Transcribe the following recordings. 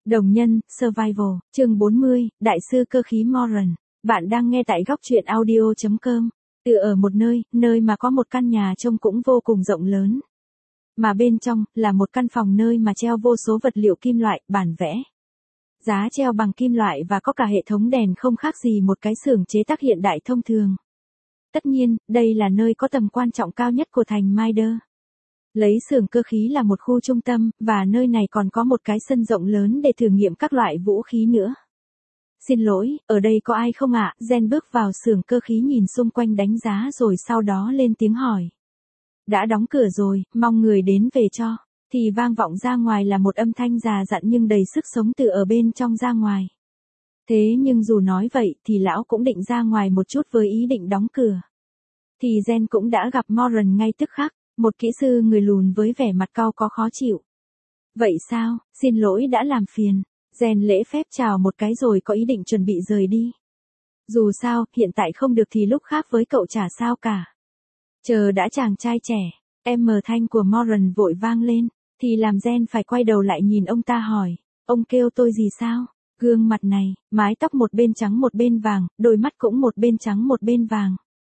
Đồng nhân, Survival, chương 40, Đại sư cơ khí Moran. Bạn đang nghe tại góc truyện audio.com. Từ ở một nơi mà có một căn nhà trông cũng vô cùng rộng lớn. Mà bên trong, là một căn phòng nơi mà treo vô số vật liệu kim loại, bản vẽ. Giá treo bằng kim loại và có cả hệ thống đèn không khác gì một cái xưởng chế tác hiện đại thông thường. Tất nhiên, đây là nơi có tầm quan trọng cao nhất của thành Mider. Lấy xưởng cơ khí là một khu trung tâm, và nơi này còn có một cái sân rộng lớn để thử nghiệm các loại vũ khí nữa. Xin lỗi, ở đây có ai không ạ? Jen bước vào xưởng cơ khí nhìn xung quanh đánh giá rồi sau đó lên tiếng hỏi. Đã đóng cửa rồi, mong người đến về cho. Thì vang vọng ra ngoài là một âm thanh già dặn nhưng đầy sức sống từ ở bên trong ra ngoài. Thế nhưng dù nói vậy thì lão cũng định ra ngoài một chút với ý định đóng cửa. Thì Jen cũng đã gặp Moran ngay tức khắc. Một kỹ sư người lùn với vẻ mặt cau có khó chịu. Vậy sao, xin lỗi đã làm phiền. Jen lễ phép chào một cái rồi có ý định chuẩn bị rời đi. Dù sao, hiện tại không được thì lúc khác với cậu chả sao cả. Chờ đã chàng trai trẻ, em thanh của Moran vội vang lên, thì làm Jen phải quay đầu lại nhìn ông ta hỏi, ông kêu tôi gì sao? Gương mặt này, mái tóc một bên trắng một bên vàng, đôi mắt cũng một bên trắng một bên vàng.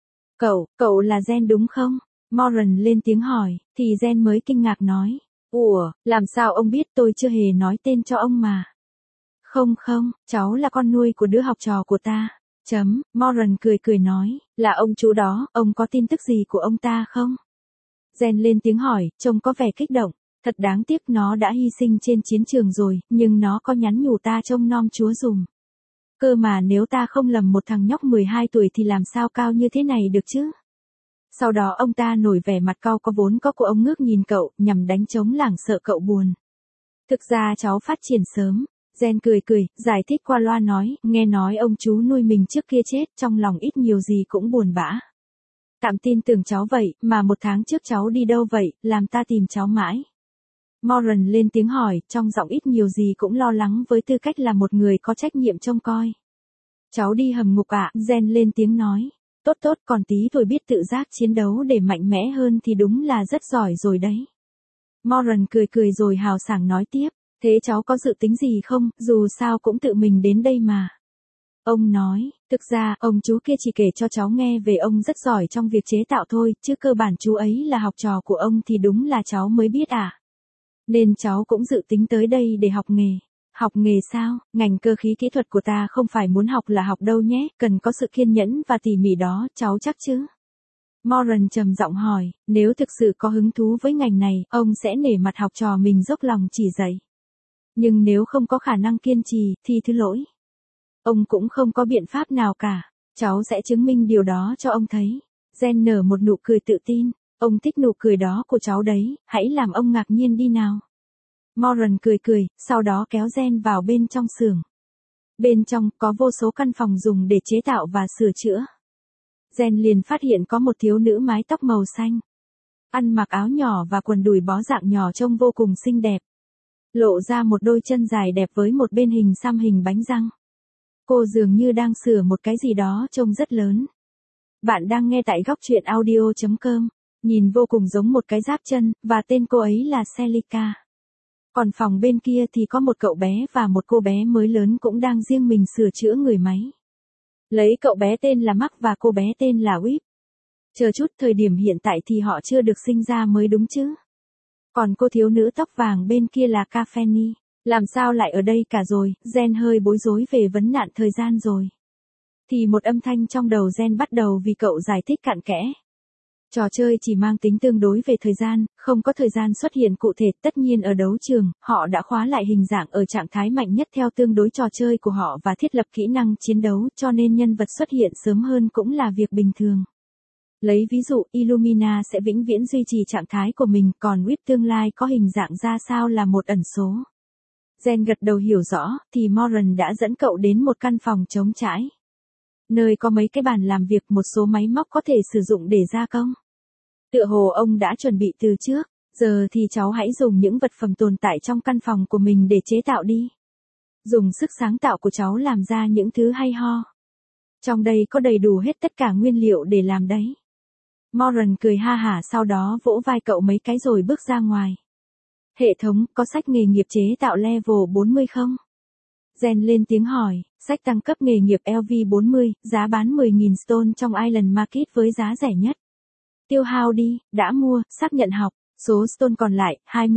Cậu là Jen đúng không? Moran lên tiếng hỏi, thì Jen mới kinh ngạc nói. Ủa, làm sao ông biết tôi chưa hề nói tên cho ông mà. Không, cháu là con nuôi của đứa học trò của ta. Moran cười nói, là ông chú đó, ông có tin tức gì của ông ta không? Jen lên tiếng hỏi, trông có vẻ kích động. Thật đáng tiếc nó đã hy sinh trên chiến trường rồi, nhưng nó có nhắn nhủ ta trông nom chúa dùm. Cơ mà nếu ta không lầm một thằng nhóc 12 tuổi thì làm sao cao như thế này được chứ? Sau đó ông ta nổi vẻ mặt cau có vốn có của ông ngước nhìn cậu, nhằm đánh trống lảng sợ cậu buồn. Thực ra cháu phát triển sớm. Jen cười, giải thích qua loa nói, nghe nói ông chú nuôi mình trước kia chết, trong lòng ít nhiều gì cũng buồn bã. Tạm tin tưởng cháu vậy, mà một tháng trước cháu đi đâu vậy, làm ta tìm cháu mãi. Moran lên tiếng hỏi, trong giọng ít nhiều gì cũng lo lắng với tư cách là một người có trách nhiệm trông coi. Cháu đi hầm ngục ạ, Jen lên tiếng nói. Tốt, còn tí thôi biết tự giác chiến đấu để mạnh mẽ hơn thì đúng là rất giỏi rồi đấy. Moran cười rồi hào sảng nói tiếp, thế cháu có dự tính gì không, dù sao cũng tự mình đến đây mà. Ông nói, thực ra, ông chú kia chỉ kể cho cháu nghe về ông rất giỏi trong việc chế tạo thôi, chứ cơ bản chú ấy là học trò của ông thì đúng là cháu mới biết à. Nên cháu cũng dự tính tới đây để học nghề. Học nghề sao, ngành cơ khí kỹ thuật của ta không phải muốn học là học đâu nhé, cần có sự kiên nhẫn và tỉ mỉ đó, cháu chắc chứ? Moran trầm giọng hỏi, nếu thực sự có hứng thú với ngành này, ông sẽ nể mặt học trò mình dốc lòng chỉ dạy. Nhưng nếu không có khả năng kiên trì, thì thứ lỗi. Ông cũng không có biện pháp nào cả, cháu sẽ chứng minh điều đó cho ông thấy. Jen nở một nụ cười tự tin, ông thích nụ cười đó của cháu đấy, hãy làm ông ngạc nhiên đi nào. Moran cười, sau đó kéo Jen vào bên trong xưởng. Bên trong, có vô số căn phòng dùng để chế tạo và sửa chữa. Jen liền phát hiện có một thiếu nữ mái tóc màu xanh. Ăn mặc áo nhỏ và quần đùi bó dạng nhỏ trông vô cùng xinh đẹp. Lộ ra một đôi chân dài đẹp với một bên hình xăm hình bánh răng. Cô dường như đang sửa một cái gì đó trông rất lớn. Bạn đang nghe tại góc truyện audio.com. Nhìn vô cùng giống một cái giáp chân, và tên cô ấy là Celica. Còn phòng bên kia thì có một cậu bé và một cô bé mới lớn cũng đang riêng mình sửa chữa người máy. Lấy cậu bé tên là Mark và cô bé tên là Whip. Chờ chút, thời điểm hiện tại thì họ chưa được sinh ra mới đúng chứ. Còn cô thiếu nữ tóc vàng bên kia là Cafeni. Làm sao lại ở đây cả rồi, Jen hơi bối rối về vấn nạn thời gian rồi. Thì một âm thanh trong đầu Jen bắt đầu vì cậu giải thích cặn kẽ. Trò chơi chỉ mang tính tương đối về thời gian, không có thời gian xuất hiện cụ thể, tất nhiên ở đấu trường, họ đã khóa lại hình dạng ở trạng thái mạnh nhất theo tương đối trò chơi của họ và thiết lập kỹ năng chiến đấu, cho nên nhân vật xuất hiện sớm hơn cũng là việc bình thường. Lấy ví dụ, Illumina sẽ vĩnh viễn duy trì trạng thái của mình, còn Whip tương lai có hình dạng ra sao là một ẩn số. Jen gật đầu hiểu rõ, thì Moran đã dẫn cậu đến một căn phòng trống trải. Nơi có mấy cái bàn làm việc, một số máy móc có thể sử dụng để gia công. Tựa hồ ông đã chuẩn bị từ trước, giờ thì cháu hãy dùng những vật phẩm tồn tại trong căn phòng của mình để chế tạo đi. Dùng sức sáng tạo của cháu làm ra những thứ hay ho. Trong đây có đầy đủ hết tất cả nguyên liệu để làm đấy. Moran cười ha hả sau đó vỗ vai cậu mấy cái rồi bước ra ngoài. Hệ thống, có sách nghề nghiệp chế tạo level 40 không? Jen lên tiếng hỏi, sách tăng cấp nghề nghiệp LV40, giá bán 10.000 stone trong Island Market với giá rẻ nhất. Tiêu hao đi, đã mua, xác nhận học, số stone còn lại,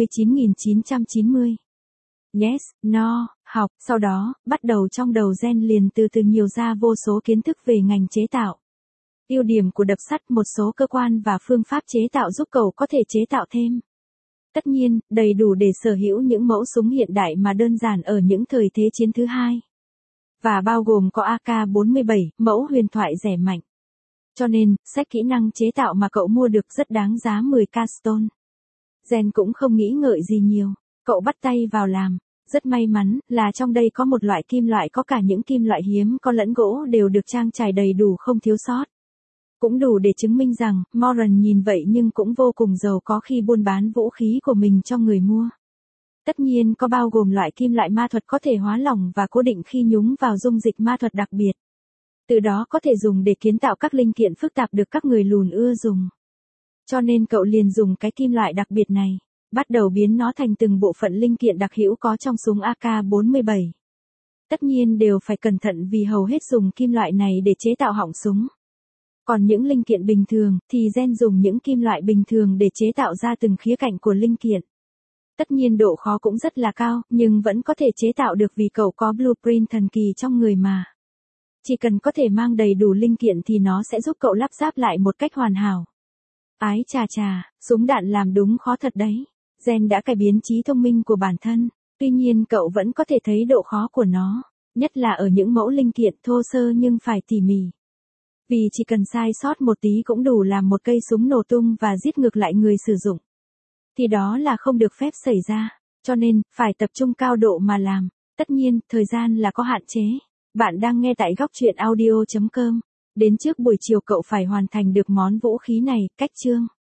29.990. Yes, no, học, sau đó, bắt đầu trong đầu Jen liền từ từ nhiều ra vô số kiến thức về ngành chế tạo. Ưu điểm của đập sắt, một số cơ quan và phương pháp chế tạo giúp cậu có thể chế tạo thêm. Tất nhiên, đầy đủ để sở hữu những mẫu súng hiện đại mà đơn giản ở những thời thế chiến thứ hai. Và bao gồm có AK-47, mẫu huyền thoại rẻ mạnh. Cho nên, sách kỹ năng chế tạo mà cậu mua được rất đáng giá 10k stone. Jen cũng không nghĩ ngợi gì nhiều. Cậu bắt tay vào làm. Rất may mắn là trong đây có một loại kim loại có cả những kim loại hiếm có lẫn gỗ đều được trang trải đầy đủ không thiếu sót. Cũng đủ để chứng minh rằng, Moran nhìn vậy nhưng cũng vô cùng giàu có khi buôn bán vũ khí của mình cho người mua. Tất nhiên có bao gồm loại kim loại ma thuật có thể hóa lỏng và cố định khi nhúng vào dung dịch ma thuật đặc biệt. Từ đó có thể dùng để kiến tạo các linh kiện phức tạp được các người lùn ưa dùng. Cho nên cậu liền dùng cái kim loại đặc biệt này, bắt đầu biến nó thành từng bộ phận linh kiện đặc hữu có trong súng AK-47. Tất nhiên đều phải cẩn thận vì hầu hết dùng kim loại này để chế tạo họng súng. Còn những linh kiện bình thường thì Jen dùng những kim loại bình thường để chế tạo ra từng khía cạnh của linh kiện. Tất nhiên độ khó cũng rất là cao, nhưng vẫn có thể chế tạo được vì cậu có blueprint thần kỳ trong người mà. Chỉ cần có thể mang đầy đủ linh kiện thì nó sẽ giúp cậu lắp ráp lại một cách hoàn hảo. Ái chà chà, súng đạn làm đúng khó thật đấy. Jen đã cải biến trí thông minh của bản thân, tuy nhiên cậu vẫn có thể thấy độ khó của nó, nhất là ở những mẫu linh kiện thô sơ nhưng phải tỉ mỉ. Vì chỉ cần sai sót một tí cũng đủ làm một cây súng nổ tung và giết ngược lại người sử dụng. Thì đó là không được phép xảy ra, cho nên, phải tập trung cao độ mà làm. Tất nhiên, thời gian là có hạn chế. Bạn đang nghe tại góc truyện audio.com. Đến trước buổi chiều cậu phải hoàn thành được món vũ khí này, cách chương.